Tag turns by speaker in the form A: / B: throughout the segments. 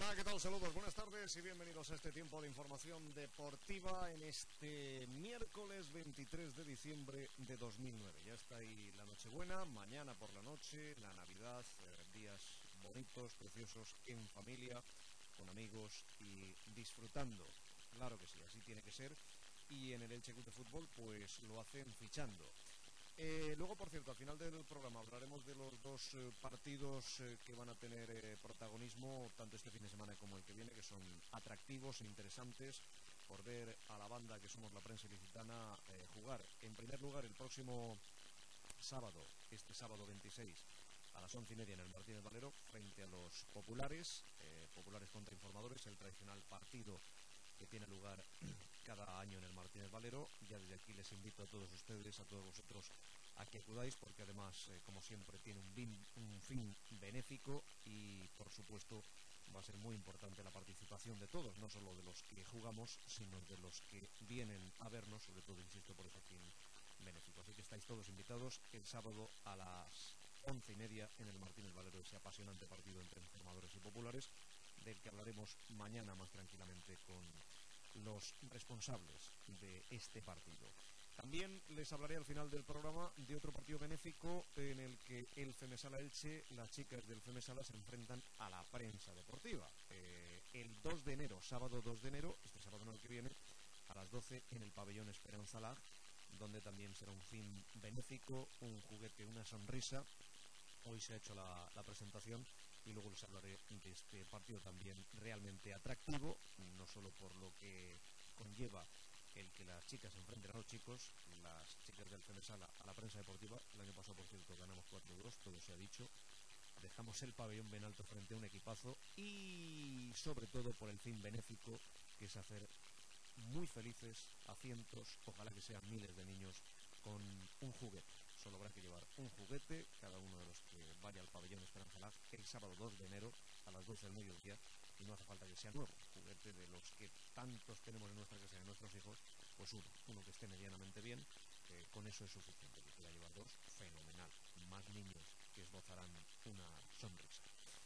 A: Hola, ¿qué tal? Saludos, buenas tardes y bienvenidos a este tiempo de información deportiva en este miércoles 23 de diciembre de 2009. Ya está ahí la Nochebuena, mañana por la noche, la Navidad, días bonitos, preciosos, en familia, con amigos y disfrutando. Claro que sí, así tiene que ser. Y en el Elche Club de Fútbol pues lo hacen fichando. Luego, por cierto, al final del programa hablaremos de los dos partidos que van a tener protagonismo tanto este fin de semana como el que viene, que son atractivos e interesantes por ver a la banda que somos la prensa ilicitana jugar. En primer lugar, el próximo sábado, este sábado 26, a las 11:30 en el Martínez Valero, frente a los Populares, Populares contra Informadores, el tradicional partido que tiene lugar cada año en el Martínez Valero. Ya desde aquí les invito a todos ustedes, a todos vosotros, a que acudáis, porque además, como siempre, tiene un fin benéfico y, por supuesto, va a ser muy importante la participación de todos, no solo de los que jugamos, sino de los que vienen a vernos, sobre todo, insisto, por ese fin benéfico. Así que estáis todos invitados el sábado a las 11:30 en el Martínez Valero, ese apasionante partido entre Informadores y Populares, del que hablaremos mañana más tranquilamente con los responsables de este partido. También les hablaré al final del programa de otro partido benéfico en el que el Femesala Elche, las chicas del Femesala, se enfrentan a la prensa deportiva. El 2 de enero, sábado 2 de enero, este sábado no el que viene, a las 12 en el pabellón Esperanza Lag, donde también será un fin benéfico, un juguete, una sonrisa. Hoy se ha hecho la presentación y luego les hablaré de este partido también realmente atractivo, no solo por lo que conlleva el que las chicas se enfrenten a los chicos, las chicas del Femesala a la prensa deportiva. El año pasado, por cierto, ganamos 4-2, todo se ha dicho. Dejamos el pabellón bien alto frente a un equipazo y sobre todo por el fin benéfico, que es hacer muy felices a cientos, ojalá que sean miles de niños, con un juguete. Solo habrá que llevar un juguete, cada uno de los que vaya al pabellón Esperanza Lag el sábado 2 de enero a las 12 del mediodía, y no hace falta que sea nuevo, juguete de los que tantos tenemos en nuestra casa y en nuestros hijos, pues uno que esté medianamente bien, con eso es suficiente. Que quiera llevar dos, fenomenal, más niños que esbozarán una sonrisa.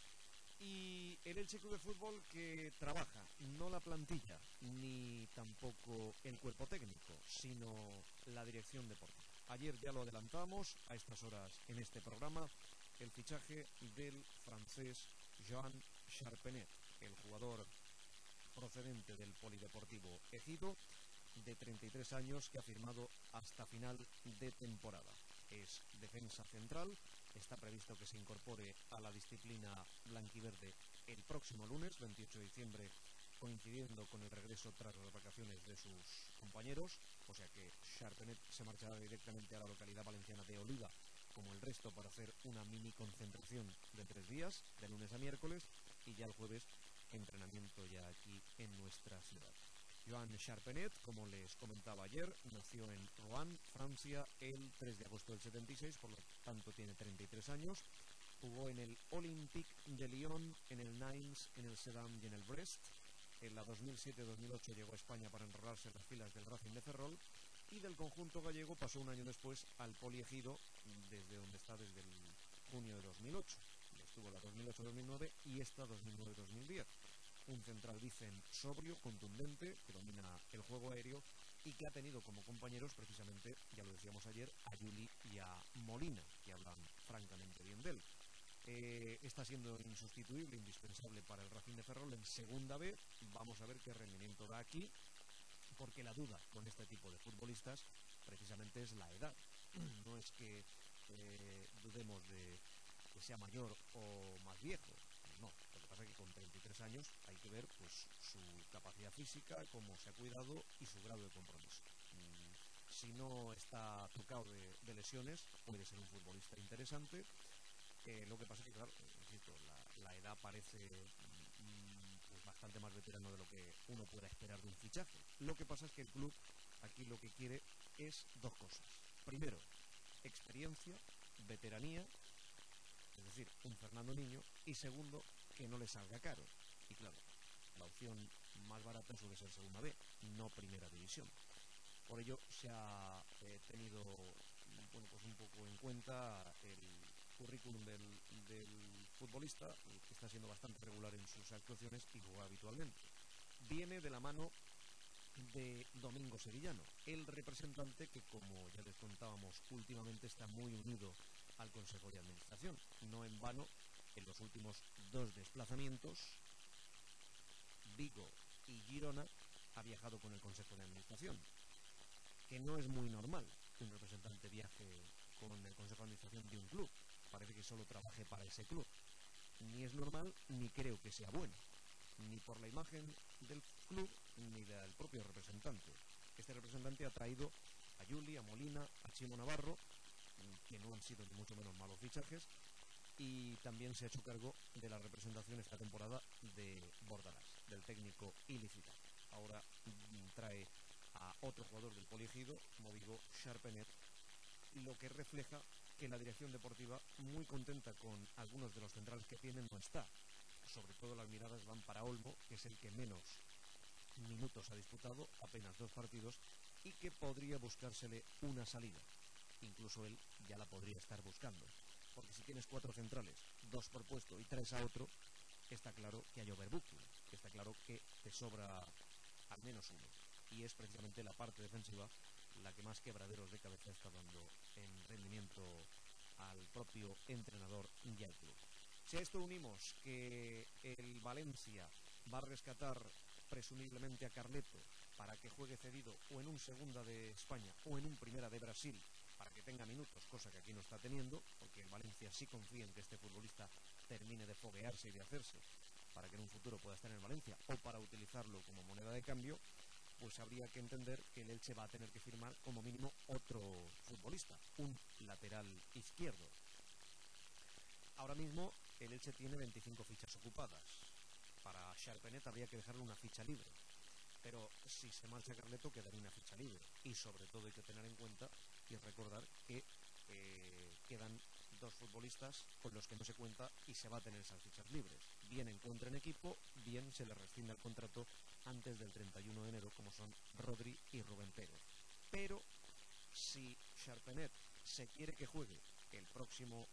A: Y el Elche Club de Fútbol, que trabaja, no la plantilla, ni tampoco el cuerpo técnico, sino la dirección deportiva. Ayer ya lo adelantamos a estas horas en este programa, el fichaje del francés Joan Charpenet, el jugador procedente del Polideportivo Ejido, de 33 años, que ha firmado hasta final de temporada. Es defensa central, está previsto que se incorpore a la disciplina blanquiverde el próximo lunes, 28 de diciembre, coincidiendo con el regreso tras las vacaciones de sus compañeros, o sea que Charpenet se marchará directamente a la localidad valenciana de Oliva, como el resto, para hacer una mini concentración de 3 días, de lunes a miércoles, y ya el jueves entrenamiento ya aquí en nuestra ciudad. Joan Charpenet, como les comentaba ayer, nació en Rouen, Francia, el 3 de agosto del 76, por lo tanto tiene 33 años. Jugó en el Olympique de Lyon, en el Nimes, en el Sedan y en el Brest. En la 2007-2008 llegó a España para enrolarse en las filas del Racing de Ferrol, y del conjunto gallego pasó un año después al Poliegido, desde donde está desde el junio de 2008. Estuvo la 2008-2009 y esta 2009-2010. Un central, dicen, sobrio, contundente, que domina el juego aéreo y que ha tenido como compañeros precisamente, ya lo decíamos ayer, a Juli y a Molina, que hablan francamente bien de él. Está siendo insustituible, indispensable para el Racing de Ferrol en segunda B. Vamos a ver qué rendimiento da aquí, porque la duda con este tipo de futbolistas precisamente es la edad. No es que dudemos de que sea mayor o más viejo, no. Lo que pasa es que con 33 años hay que ver pues su capacidad física, cómo se ha cuidado y su grado de compromiso. Si no está tocado de lesiones, puede ser un futbolista interesante. Lo que pasa es que, claro, insisto, la edad parece pues bastante más veterano de lo que uno pueda esperar de un fichaje. Lo que pasa es que el club aquí lo que quiere es dos cosas. Primero, experiencia, veteranía, es decir, un Fernando Niño, y segundo, que no le salga caro. Y claro, la opción más barata suele ser segunda B, no primera división. Por ello se ha tenido, bueno, pues un poco en cuenta el currículum del futbolista que está siendo bastante regular en sus actuaciones y juega habitualmente. Viene de la mano de Domingo Sevillano, el representante que, como ya les contábamos, últimamente está muy unido al Consejo de Administración. No en vano, en los últimos 2 desplazamientos, Vigo y Girona ha viajado con el Consejo de Administración, que no es muy normal que un representante viaje con el Consejo de Administración de un club. Parece que solo trabaje para ese club. Ni es normal, ni creo que sea bueno, ni por la imagen del club, ni del propio representante. Este representante ha traído a Juli, a Molina, a Chimo Navarro, que no han sido ni mucho menos malos fichajes, y también se ha hecho cargo de la representación esta temporada de Bordalás, del técnico ilicitano. Ahora trae a otro jugador del Poliegido, como digo, Charpenet, lo que refleja que la dirección deportiva, muy contenta con algunos de los centrales que tienen, no está. Sobre todo las miradas van para Olmo, que es el que menos minutos ha disputado, apenas 2 partidos, y que podría buscársele una salida. Incluso él ya la podría estar buscando, porque si tienes 4 centrales, 2 por puesto y 3 a otro, está claro que hay overbooking, está claro que te sobra al menos uno, y es precisamente la parte defensiva la que más quebraderos de cabeza está dando en rendimiento al propio entrenador y al club. Si a esto unimos que el Valencia va a rescatar presumiblemente a Carleto para que juegue cedido o en un segunda de España o en un primera de Brasil para que tenga minutos, cosa que aquí no está teniendo, porque el Valencia sí confía en que este futbolista termine de foguearse y de hacerse para que en un futuro pueda estar en el Valencia o para utilizarlo como moneda de cambio, pues habría que entender que el Elche va a tener que firmar como mínimo otro futbolista, un lateral izquierdo. Ahora mismo el Elche tiene 25 fichas ocupadas. Para Charpenet habría que dejarle una ficha libre, pero si se marcha Carleto quedaría una ficha libre, y sobre todo hay que tener en cuenta y recordar que quedan 2 futbolistas con los que no se cuenta y se va a tener esas fichas libres. Bien encuentren equipo, bien se les rescinde el contrato antes del 31 de enero, como son Rodri y Rubén Pérez. Pero si Charpenet se quiere que juegue el próximo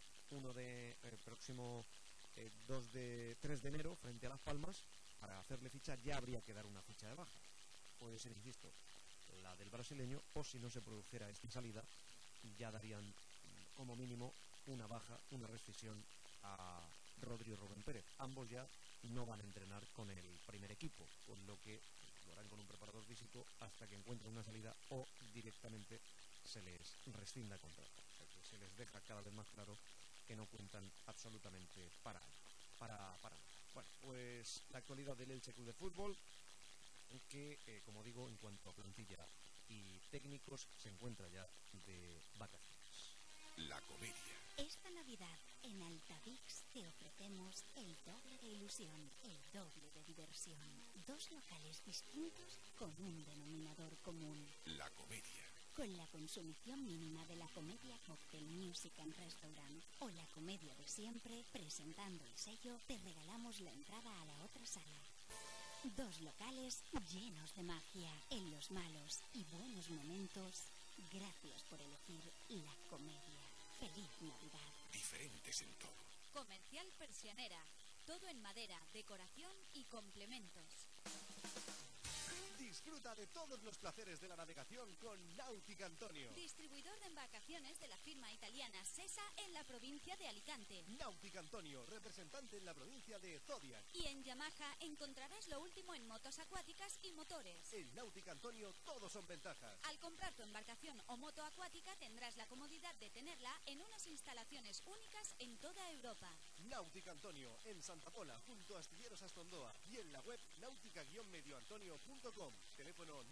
A: 3 de enero frente a Las Palmas, para hacerle ficha ya habría que dar una ficha de baja. Puede ser, insisto, la del brasileño, o si no se produjera esta salida, ya darían como mínimo una baja, una rescisión a Rodri y Rubén Pérez. Ambos ya no van a entrenar con el primer equipo, con lo que lo harán con un preparador físico hasta que encuentren una salida o directamente se les rescinda contrato. O sea que se les deja cada vez más claro que no cuentan absolutamente para nada. Bueno, pues la actualidad del Elche Club de Fútbol, que, como digo, en cuanto a plantilla y técnicos, se encuentra ya de vacaciones.
B: La comedia.
C: Esta Navidad en Altavix te ofrecemos el doble de ilusión, el doble de diversión. 2 locales distintos con un denominador común.
B: La comedia.
C: Con la consumición mínima de la comedia Cocktail Music and Restaurant o la comedia de siempre, presentando el sello, te regalamos la entrada a la otra sala. 2 locales llenos de magia. En los malos y buenos momentos, gracias por elegir la comedia. ¡Feliz Navidad!
B: Diferentes en todo.
D: Comercial Persianera. Todo en madera, decoración y complementos.
E: Disfruta de todos los placeres de la navegación con Náutica Antonio.
D: Distribuidor de embarcaciones de la firma italiana Sesa en la provincia de Alicante.
E: Náutica Antonio, representante en la provincia de Zodiac.
D: Y en Yamaha encontrarás lo último en motos acuáticas y motores.
E: En Náutica Antonio todos son ventajas.
D: Al comprar tu embarcación o moto acuática tendrás la comodidad de tenerla en unas instalaciones únicas en toda Europa.
E: Náutica Antonio, en Santa Pola, junto a Astilleros Astondoa, y en la web náutica-medioantonio.com. Teléfono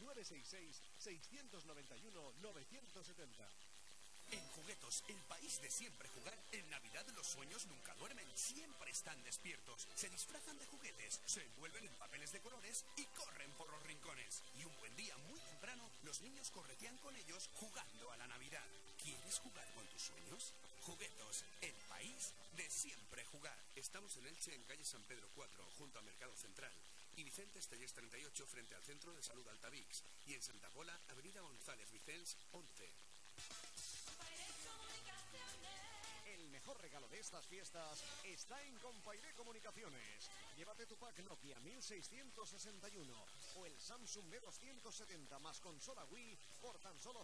E: 966-691-970.
B: En Juguetos, el país de siempre jugar, en Navidad los sueños nunca duermen, siempre están despiertos, se disfrazan de juguetes, se envuelven en papeles de colores y corren por los rincones. Y un buen día, muy temprano, los niños corretean con ellos jugando a la Navidad. ¿Quieres jugar con tus sueños? Juguetos, el país de siempre jugar. Estamos en Elche, en calle San Pedro 4, junto al Mercado Central. Y Vicente Estellés 38, frente al Centro de Salud Altavix. Y en Santa Pola, avenida González Vicens 11.
A: mejor regalo de estas fiestas está en Compairé Comunicaciones. Llévate tu pack Nokia 1661 o el Samsung B270 más consola Wii por tan solo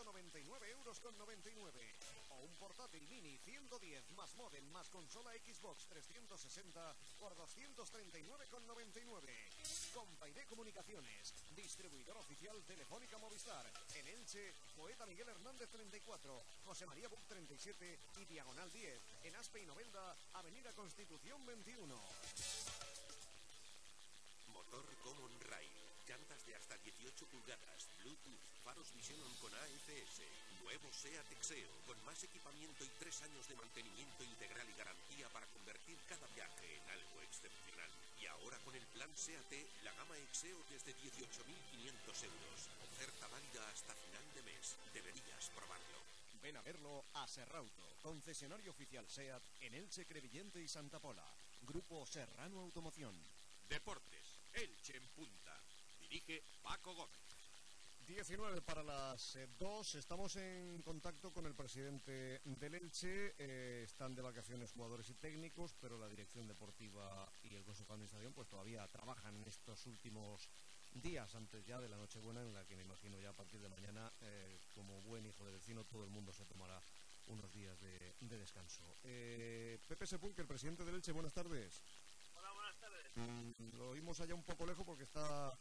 A: 199,99 €. O un portátil mini 110 más modem más consola Xbox 360 por 239,99 €. Compairé Comunicaciones, distribuidor oficial Telefónica Movistar. En Elche, Poeta Miguel Hernández 34, José María Buc 37 y Diagonal 10. En Aspe y Novelda, Avenida Constitución 21.
F: Motor Common Rail, llantas de hasta 18 pulgadas, Bluetooth, faros Vision con AFS, nuevo SEAT Exeo, con más equipamiento y 3 años de mantenimiento integral y garantía para convertir cada viaje en algo excepcional. Y ahora con el plan SEAT, la gama Exeo desde 18.500 €. Oferta válida hasta final de mes. Deberías probarlo.
A: Ven a verlo a Serrauto, concesionario oficial SEAT en Elche, Crevillente y Santa Pola. Grupo Serrano Automoción.
B: Deportes, Elche en punta. Dirige Paco Gómez.
A: 19 para las 2. Estamos en contacto con el presidente del Elche. Están de vacaciones jugadores y técnicos, pero la dirección deportiva y el Consejo de Administración pues todavía trabajan en estos últimos días antes ya de la Nochebuena, en la que me imagino ya a partir de mañana, como buen hijo de vecino, todo el mundo se tomará unos días de descanso. Pepe Sepúlveda, el presidente del Elche, buenas tardes.
G: Hola, buenas tardes.
A: Lo oímos allá un poco lejos porque estás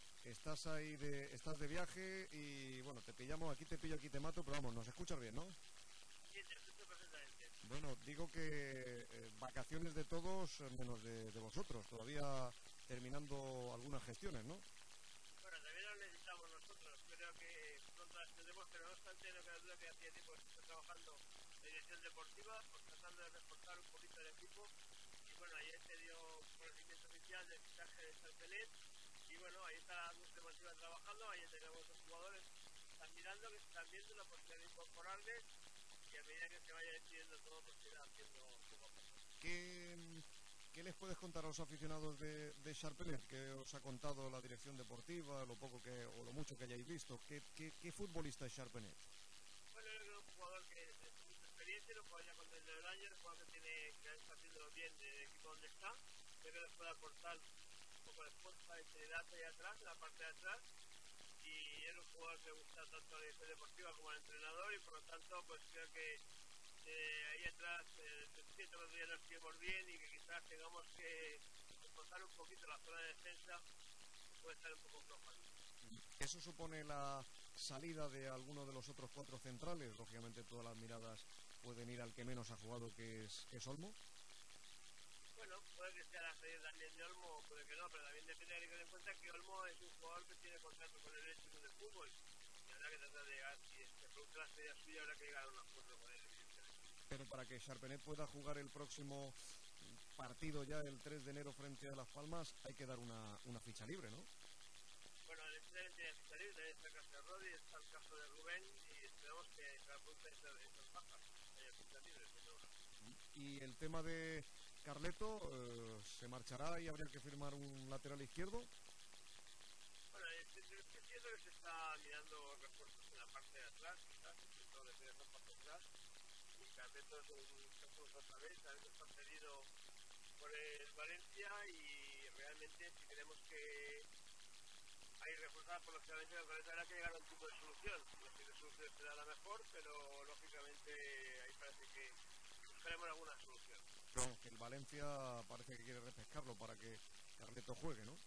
A: de viaje y bueno, te pillamos, aquí te pillo, aquí te mato, pero vamos, nos escuchas bien, ¿no?
G: Sí, te escucho perfectamente.
A: Bueno, digo que vacaciones de todos, menos de vosotros, todavía terminando algunas gestiones, ¿no?
G: Bueno, también lo necesitamos nosotros. Creo que pronto las tendremos, pero no obstante, no cabe duda que hacía tiempo que se está trabajando en dirección deportiva, pues tratando de reforzar un poquito el equipo. Y bueno, ayer se dio conocimiento oficial del fichaje de Sarpelet. Y bueno, ahí está la industria deportiva trabajando. Ayer tenemos dos jugadores que están mirando, que se están viendo la posibilidad de incorporarles. Y a medida que se vaya decidiendo todo, pues se irá haciendo poco a poco.
A: ¿Qué les puedes contar a los aficionados de Sarpelet? ¿Qué os ha contado la dirección deportiva, lo poco que o lo mucho que hayáis visto? ¿Qué futbolista es Sarpelet?
G: Bueno, yo creo que es un jugador que tiene mucha experiencia, lo juega ya con desde el año, el jugador que está haciéndolo bien del equipo donde está. Creo que les puede aportar un poco de fuerza, de integridad ahí atrás, en la parte de atrás. Y es un jugador que gusta tanto a la dirección deportiva como al entrenador, y por lo tanto, pues creo que ahí atrás siento que todavía no estuvimos bien y que quizás tengamos que reforzar un poquito la zona de defensa, puede estar un poco floja.
A: ¿Eso supone la salida de alguno de los otros 4 centrales? Lógicamente todas las miradas pueden ir al que menos ha jugado, que es Olmo.
G: Bueno, puede que sea la salida también de Olmo, o puede que no, pero también depende de tener en cuenta que Olmo es un jugador que tiene contrato con el Elche de fútbol. Y habrá que tratar de llegar, si se produce la salida suya, habrá que llegar a un acuerdo con él, evidentemente.
A: Pero para que Sarpelet pueda jugar el próximo partido ya el 3 de enero frente a Las Palmas, hay que dar una ficha libre, ¿no?
G: Bueno, el Elche también tiene ficha libre, también está el caso de Rodi, está el caso de Rubén, y esperamos que se apunte esas bajas, haya ficha libre, pero...
A: Y el tema de Carleto, ¿se marchará y habría que firmar un lateral izquierdo?
G: Bueno, entiendo que se está mirando refuerzos en la parte de atrás, quizás todo le pide esa parte de atrás, y Carleto es un caso otra vez, a veces está cedido por el Valencia, y realmente si queremos que hay reforzar por los que habrá que llegar a un tipo de solución. No sé qué solución será la mejor, pero lógicamente ahí parece que buscaremos alguna solución.
A: No, que el Valencia parece que quiere repescarlo para que Carleto juegue, ¿no?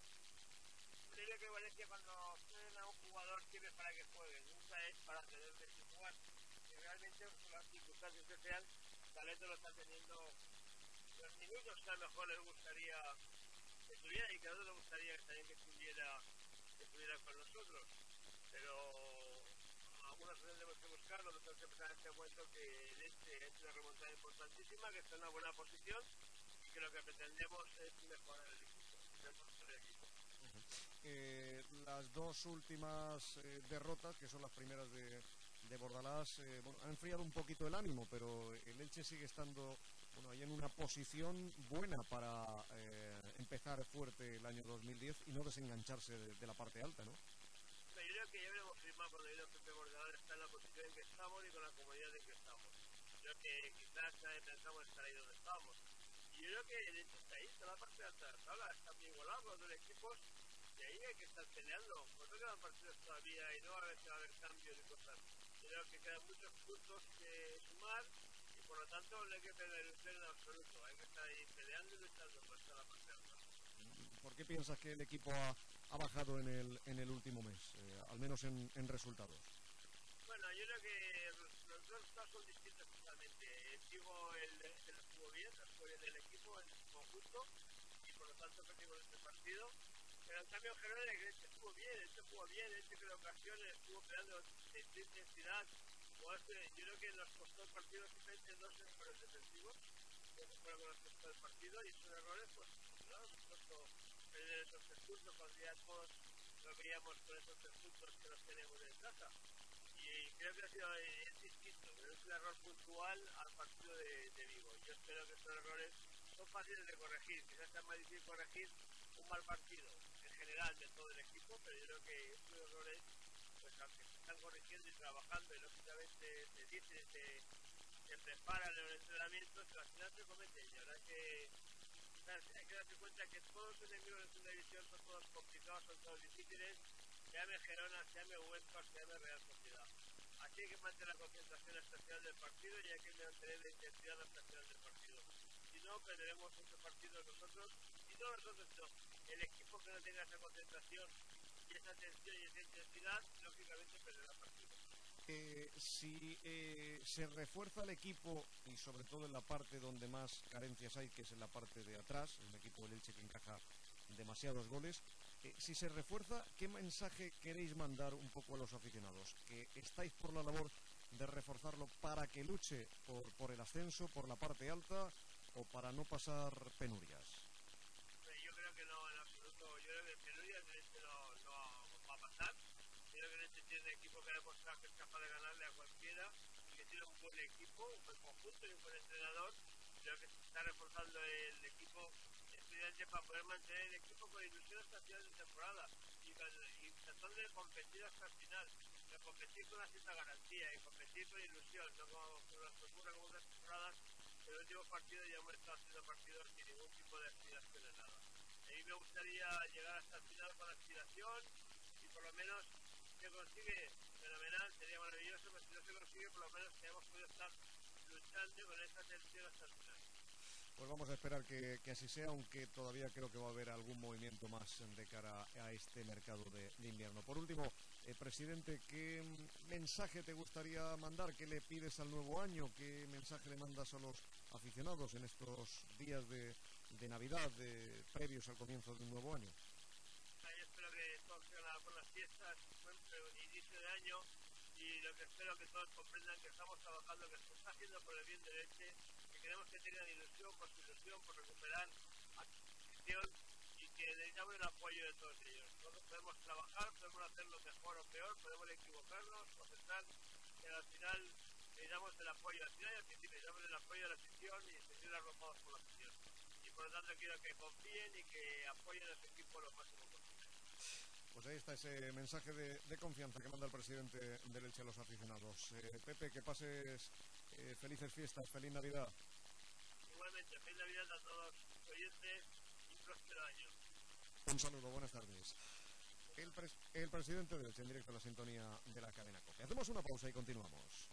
G: Yo diría que Valencia, cuando ceden a un jugador, sirve para que juegue, nunca es para tener que jugar. Y realmente, por las circunstancias que sean, Carleto lo está teniendo los minutos que a lo mejor les gustaría que tuviera, y que a otros les gustaría también que estuviera con nosotros, pero alguna solución tenemos que buscar. Nosotros tenemos que pensar en este momento que el Elche ha hecho una remontada importantísima, que está en una buena posición, y que lo que pretendemos es mejorar el equipo.
A: Las dos últimas derrotas, que son las primeras de Bordalás, bueno, han enfriado un poquito el ánimo, pero el Elche sigue estando ahí en una posición buena para empezar fuerte el año 2010 y no desengancharse de la parte alta, ¿no?
G: Yo creo que ya veremos firmar cuando Pepe Bordalás está en la posición en que estamos y con la comodidad en que estamos. Creo que quizás pensamos estar ahí donde estábamos. Y yo creo que de hecho está ahí, toda la parte alta de la tabla, está muy igualado los dos equipos, y ahí hay que estar peleando. Por eso quedan partidos todavía y no a ver si va a haber cambios y cosas. Yo creo que quedan muchos puntos que sumar y por lo tanto no hay que perder el tren en absoluto. Hay que estar ahí peleando y luchando por estar la parte alta.
A: ¿Por qué piensas que el equipo ha bajado en el último mes, al menos en resultados?
G: Bueno, yo creo que los dos resultados son distintos totalmente. Digo, el jugó bien el equipo en su conjunto y por lo tanto perdimos este partido. Pero en cambio Gerona estuvo bien, creó ocasiones, estuvo peleando de intensidad. Yo creo que nos costó el partido simplemente dos errores defensivos, que fueron con los que costó el partido, y esos errores, pues, claro, nos costó perder esos 3 puntos, cuando ya todos lo veíamos con esos 3 puntos que nos tenemos en casa. Y creo que ha sido distinto, pero es un error puntual al partido de Vigo. Yo espero que estos errores son fáciles de corregir, quizás sea más difícil corregir un mal partido en general de todo el equipo, pero yo creo que estos errores, pues aunque se están corrigiendo y trabajando y lógicamente se dicen, se preparan en los entrenamientos, pero al final se cometen. Y ahora que hay que darse cuenta que todos los enemigos de segunda división son todos complicados, son todos difíciles, se llame Gerona, se llame Huesca, se llame Real Sociedad. Así hay que mantener la concentración hasta el final del partido y hay que mantener la intensidad hasta el final del partido. Si no, perderemos este partido nosotros, y no nosotros, sino el equipo que no tenga esa concentración y esa tensión y esa intensidad, lógicamente perderá el partido.
A: Si se refuerza el equipo, y sobre todo en la parte donde más carencias hay, que es en la parte de atrás, un equipo del Elche que encaja demasiados goles, si se refuerza, ¿qué mensaje queréis mandar un poco a los aficionados? ¿Que estáis por la labor de reforzarlo para que luche por el ascenso, por la parte alta, o para no pasar penurias?
G: Yo creo que no, en absoluto. Yo creo que penurias de este no va a pasar. Yo creo que en este tiene un equipo que ha demostrado que es capaz de ganarle a cualquiera y que tiene un buen equipo, un buen conjunto y un buen entrenador. Creo que se está reforzando el equipo estudiante para poder mantener el equipo con ilusión hasta el final de temporada y tratando de competir hasta el final, de competir con una cierta garantía y competir con ilusión, no con las torturas como otras temporadas. En el último partido ya hemos estado haciendo partidos sin ningún tipo de aspiración en nada. A mí me gustaría llegar hasta el final con aspiración y por lo menos si se consigue, fenomenal, sería maravilloso, pero si no se consigue, por lo menos que hayamos podido estar luchando con esa tensión hasta el final.
A: Pues vamos a esperar que así sea, aunque todavía creo que va a haber algún movimiento más de cara a este mercado de invierno. Por último, presidente, ¿qué mensaje te gustaría mandar? ¿Qué le pides al nuevo año? ¿Qué mensaje le mandas a los aficionados en estos días de Navidad, previos al comienzo de un nuevo año?
G: Yo espero que todos tengan buenas fiestas, buen inicio de año, y lo que espero que todos comprendan que estamos trabajando, que se está haciendo por el bien del Elche, que queremos que tengan ilusión por recuperar a su afición y que necesitamos el apoyo de todos ellos. Nosotros podemos trabajar, podemos hacerlo mejor o peor, podemos equivocarnos, protestar, pero al final necesitamos el apoyo, al final y al principio necesitamos el apoyo de la afición y sentir arropados por la afición. Y por lo tanto quiero que confíen y que apoyen a su equipo lo máximo posible.
A: Pues ahí está ese mensaje de confianza que manda el presidente del Elche a los aficionados. Pepe, que pases felices fiestas, feliz Navidad.
G: Igualmente, feliz Navidad a todos los oyentes y próspero año.
A: Un saludo, buenas tardes. El presidente del Elche en directo a la sintonía de la cadena COPE. Hacemos una pausa y continuamos.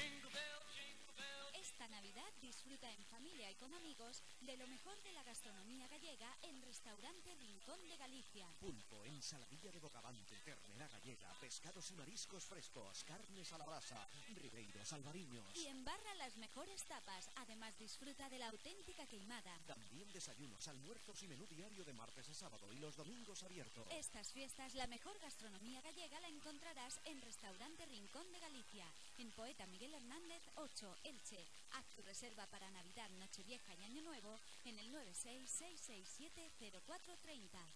D: Esta Navidad disfruta en familia y con amigos de lo mejor de la gastronomía gallega en Restaurante Rincón de Galicia.
E: Pulpo, ensaladilla de bogavante, ternera gallega, pescados y mariscos frescos, carnes a la brasa, ribeiros, albariños.
D: Y embarra las mejores tapas. Además disfruta de la auténtica queimada.
E: También desayunos, almuerzos y menú diario de martes a sábado y los domingos abiertos.
D: Estas fiestas, la mejor gastronomía gallega la encontrarás en Restaurante Rincón de Galicia, en Poeta Miguel Hernández 8, Elche. Haz tu reserva para Navidad, Nochevieja y Año Nuevo en el 966670430.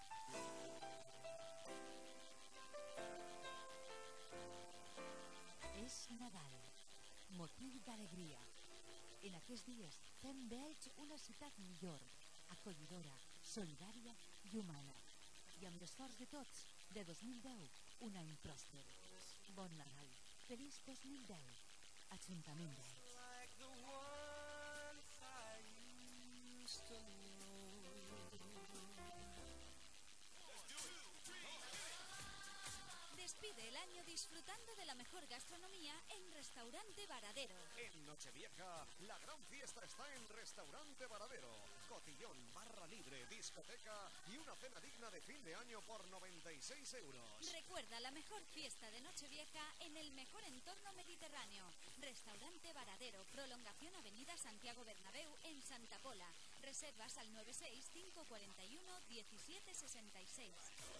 H: És Nadal, motiu d'alegria. En aquests dies fem d'Elx una ciutat millor, acollidora, solidària i humana. I amb l'esforç de tots, de 2010, un any pròsper. Bon Nadal. Feliç 2010. Ajuntament d'Elx.
D: Despide el año disfrutando de la mejor gastronomía en Restaurante Varadero.
A: En Nochevieja, la gran fiesta está en Restaurante Varadero. Cotillón, barra libre, discoteca y una cena digna de fin de año por 96 euros.
D: Recuerda la mejor fiesta de Nochevieja en el mejor entorno mediterráneo. Restaurante Varadero, prolongación Avenida Santiago Bernabéu en Santa Pola. Reservas al 96 541 1766.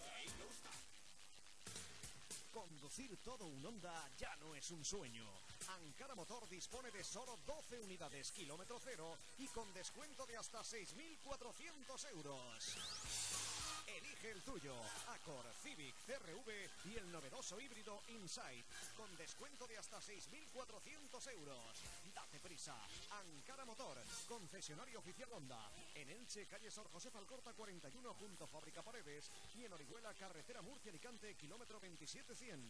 A: Conducir todo un Honda ya no es un sueño. Ankara Motor dispone de solo 12 unidades kilómetro cero y con descuento de hasta 6.400 euros. Elige el tuyo, Accord, Civic, CR-V y el novedoso híbrido Insight, con descuento de hasta 6.400 euros. Date prisa, Ankara Motor, concesionario oficial Honda, en Elche, calle Sor José Alcorta 41, junto a Fábrica Paredes, y en Orihuela, carretera Murcia-Alicante, kilómetro 27100.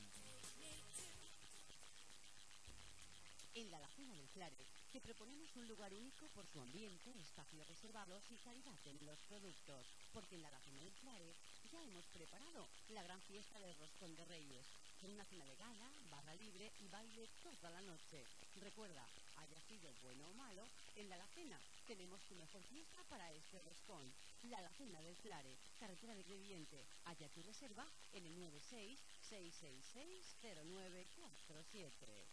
H: En la Laguna del Clare te proponemos un lugar único por su ambiente, espacios reservados y calidad en los productos, porque en la Laguna del Clare ya hemos preparado la gran fiesta del Roscón de Reyes, con una cena de gala, barra libre y baile toda la noche. Recuerda, haya sido bueno o malo, en la Alacena tenemos tu mejor fiesta para este roscón. La Alacena del Clare, carretera de Crevillente. Haya tu reserva en el 96 666 0947.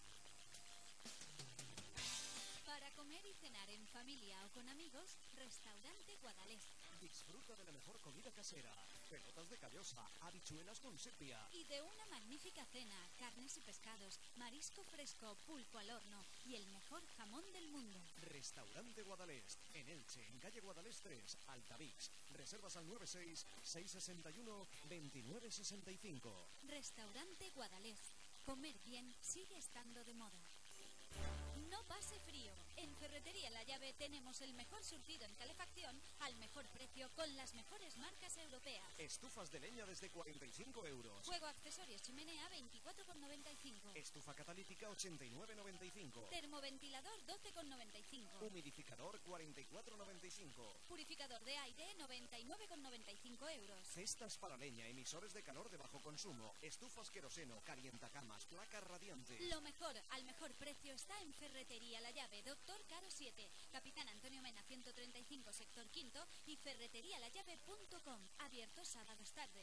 D: Para comer y cenar en familia o con amigos, Restaurante Guadalest.
A: Disfruta de la mejor comida casera, pelotas de callosa, habichuelas con sepia.
D: Y de una magnífica cena, carnes y pescados, marisco fresco, pulpo al horno y el mejor jamón del mundo.
A: Restaurante Guadalest, en Elche, en calle Guadalest 3, Altavix. Reservas al 96 661 2965.
D: Restaurante Guadalest. Comer bien sigue estando de moda. No pase frío. En Ferretería La Llave tenemos el mejor surtido en calefacción al mejor precio con las mejores marcas europeas.
A: Estufas de leña desde 45 euros.
D: Fuego, accesorios, chimenea 24,95.
A: Estufa catalítica 89,95.
D: Termoventilador 12,95.
A: Humidificador 44,95.
D: Purificador de aire 99,95 euros.
A: Cestas para leña, emisores de calor de bajo consumo, estufas queroseno, calientacamas, placas radiantes.
D: Lo mejor al mejor precio está en Ferretería La Llave, Doctor Caro 7, Capitán Antonio Mena 135, sector quinto y ferreterialallave.com. Abierto sábados tarde.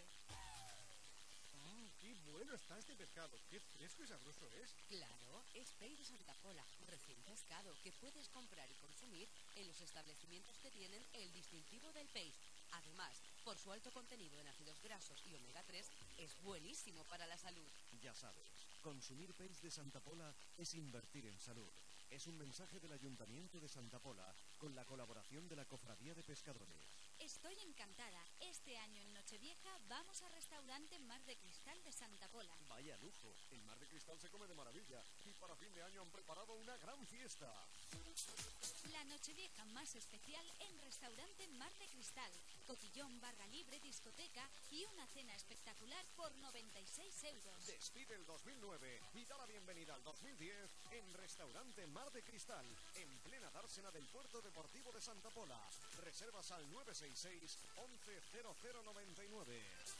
A: ¡Qué bueno está este pescado! ¡Qué fresco y sabroso es!
I: Claro, es pez de Santa Pola, recién pescado, que puedes comprar y consumir en los establecimientos que tienen el distintivo del pez. Además, por su alto contenido en ácidos grasos y omega 3, es buenísimo para la salud.
A: Ya sabes, consumir pez de Santa Pola es invertir en salud. Es un mensaje del Ayuntamiento de Santa Pola, con la colaboración de la Cofradía de Pescadores.
D: Estoy encantada. Este año en Nochevieja vamos al restaurante Mar de Cristal de Santa Pola.
A: Vaya lujo, el Mar de Cristal se come de maravilla y para fin de año han preparado una gran fiesta.
D: La Nochevieja más especial en Restaurante Mar de Cristal. Cotillón, barra libre, discoteca y una cena espectacular por 96 euros.
A: Despide el 2009 y da la bienvenida al 2010 en Restaurante Mar de Cristal, en plena dársena del Puerto Deportivo de Santa Pola. Reservas al 966 110099.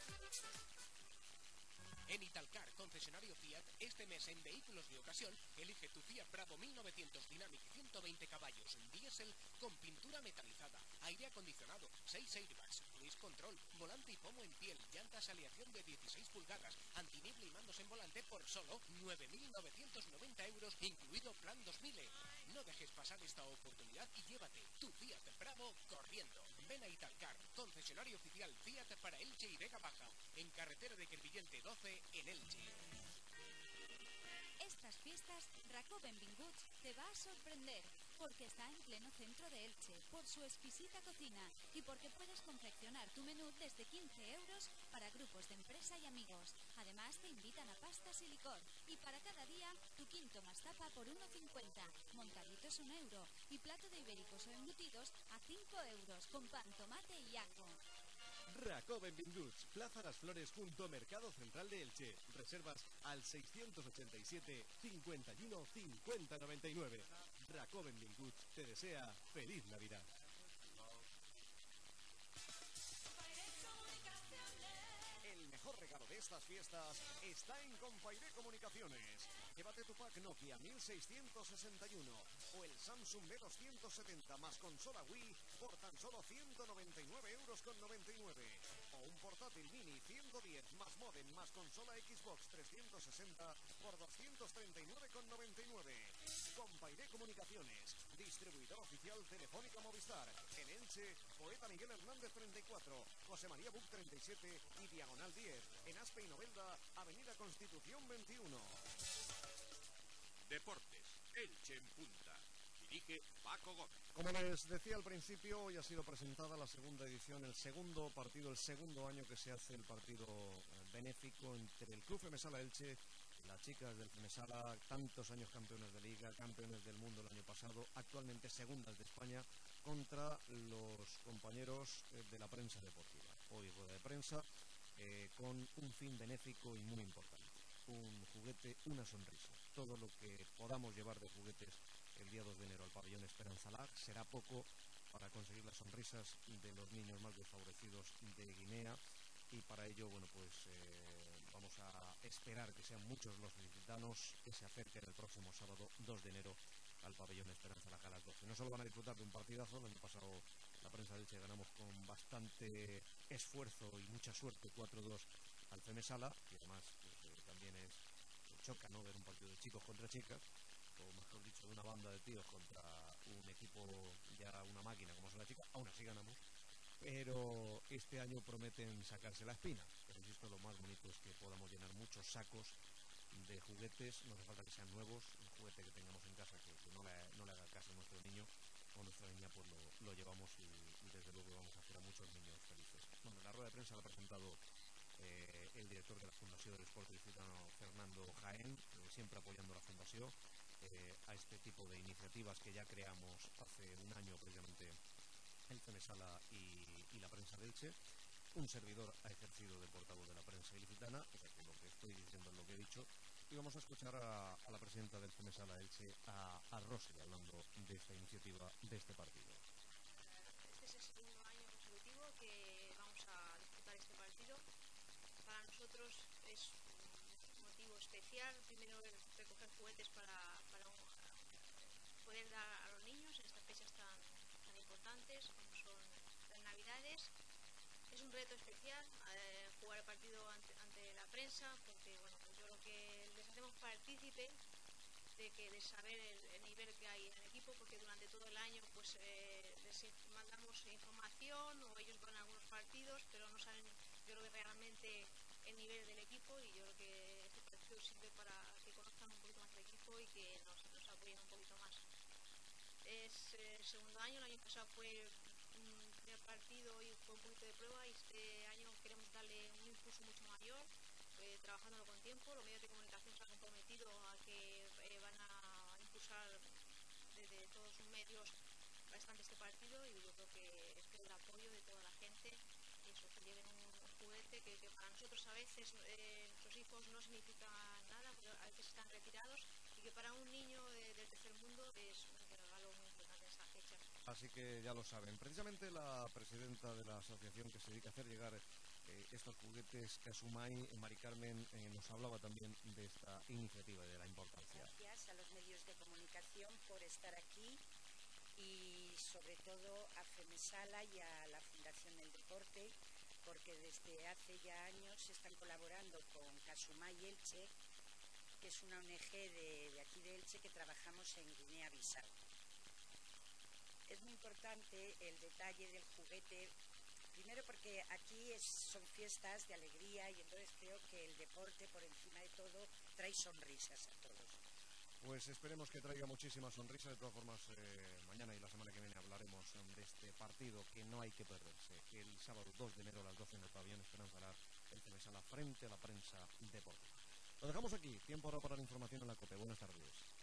B: En Italcar, concesionario Fiat, este mes en vehículos de ocasión, elige tu Fiat Bravo 1900 Dynamic 120 caballos, diésel con pintura metalizada, aire acondicionado, 6 airbags, cruise control, volante y pomo en piel, llantas aleación de 16 pulgadas, antiniebla y mandos en volante por solo 9.990 euros, incluido plan 2000. No dejes pasar esta oportunidad y llévate tu Fiat Bravo corriendo. Ven a Italcar, concesionario oficial Fiat para Elche y Vega Baja, en carretera de Crevillente 12 en Elche.
D: Estas fiestas, Racó Benvinguts te va a sorprender, porque está en pleno centro de Elche, por su exquisita cocina y porque puedes confeccionar tu menú desde 15 euros para grupos de empresa y amigos. Además te invitan a pastas y licor, y para cada día tu quinto más tapa por 1,50, montaditos 1 euro y plato de ibéricos o embutidos a 5 euros con pan, tomate y ajo.
A: Racó Benvinguts, Plaza Las Flores junto a Mercado Central de Elche. Reservas al 687 51 50 99.
E: Racoben Bilguts te desea feliz Navidad.
A: El mejor regalo de estas fiestas está en Compairé Comunicaciones. Llévate tu pack Nokia 1661 o el Samsung B270 más consola Wii por tan solo 199,99 €. O un portátil mini 110 más modem más consola Xbox 360 por 239,99 €. Compairé Comunicaciones, distribuidor oficial Telefónica Movistar. En Elche, Poeta Miguel Hernández 34, José María Buc 37 y Diagonal 10. En Aspe y Novelda, Avenida Constitución 21.
F: Deportes, Elche en punta. Dirige Paco Gómez.
A: Como les decía al principio, hoy ha sido presentada la segunda edición, el segundo partido, el segundo año que se hace el partido benéfico entre el Club Femesala Elche, las chicas del Femesala, tantos años campeones de liga, campeones del mundo el año pasado, actualmente segundas de España, contra los compañeros de la prensa deportiva. Hoy rueda de prensa con un fin benéfico y muy importante. Un juguete, una sonrisa. Todo lo que podamos llevar de juguetes el día 2 de enero al pabellón Esperanza Lag será poco para conseguir las sonrisas de los niños más desfavorecidos de Guinea, y para ello, bueno, pues vamos a esperar que sean muchos los licitanos que se acerquen el próximo sábado 2 de enero al pabellón Esperanza Lag a las 12. No solo van a disfrutar de un partidazo, el año pasado la prensa de Elche ganamos con bastante esfuerzo y mucha suerte 4-2 al Femesala, y además pues, también choca, ¿no?, ver un partido de chicos contra chicas, o mejor dicho, de una banda de tíos contra un equipo, ya una máquina como son las chicas. Aún así ganamos, pero este año prometen sacarse la espina. Pero insisto, lo más bonito es que podamos llenar muchos sacos de juguetes. No hace falta que sean nuevos, un juguete que tengamos en casa que no le haga caso a nuestro niño o nuestra niña, pues lo llevamos y desde luego vamos a hacer a muchos niños felices. Bueno, la rueda de prensa la ha presentado el director de la Fundació del Esport Ilicitano, Fernando Jaén, siempre apoyando la Fundació a este tipo de iniciativas que ya creamos hace un año, precisamente el Femesala y la prensa de Elche. Un servidor ha ejercido de portavoz de la prensa ilicitana, o sea que lo que estoy diciendo es lo que he dicho, y vamos a escuchar a la presidenta del Femesala Elche, a Rosy, hablando de esta iniciativa, de este partido.
J: Este es el segundo año consecutivo que vamos a disputar este partido. Para nosotros es un motivo especial, primero recoger juguetes para poder dar a los niños en estas fechas tan importantes como son las Navidades. Es un reto especial jugar el partido ante la prensa, porque bueno, pues yo creo que les hacemos partícipe de saber el nivel que hay en el equipo, porque durante todo el año pues les mandamos información o ellos van a algunos partidos, pero no saben, yo creo que realmente el nivel del equipo, y yo creo que este partido sirve para que conozcan un poquito más el equipo y que nos apoyen un poquito más. Es el segundo año, el año pasado fue un primer partido y fue un poquito de prueba, y este año queremos darle un impulso mucho mayor, trabajándolo con tiempo. Los medios de comunicación se han comprometido a que van a impulsar desde todos sus medios bastante este partido, y yo creo que espero el apoyo de toda la gente, y eso, que lleven un juguete que para nosotros a veces nuestros hijos no significa nada, porque a veces están retirados, y que para un niño del tercer mundo es un regalo muy importante en esta fecha.
A: Así que ya lo saben. Precisamente la presidenta de la asociación que se dedica a hacer llegar estos juguetes Casumay, Mari Carmen, nos hablaba también de esta iniciativa y de la importancia.
K: Gracias a los medios de comunicación por estar aquí, y sobre todo a Femesala y a la Fundación del Deporte, porque desde hace ya años están colaborando con Casumay Elche, que es una ONG de aquí de Elche que trabajamos en Guinea-Bissau. Es muy importante el detalle del juguete, primero porque aquí son fiestas de alegría, y entonces creo que el deporte por encima de todo trae sonrisas a todos.
A: Pues esperemos que traiga muchísimas sonrisas. De todas formas, mañana y la semana que viene hablaremos de este partido que no hay que perderse. El sábado 2 de enero a las 12 en el pabellón Esperanza Lag, el Femesala frente a la prensa deportiva. Lo dejamos aquí. Tiempo ahora para la información en la COPE. Buenas tardes.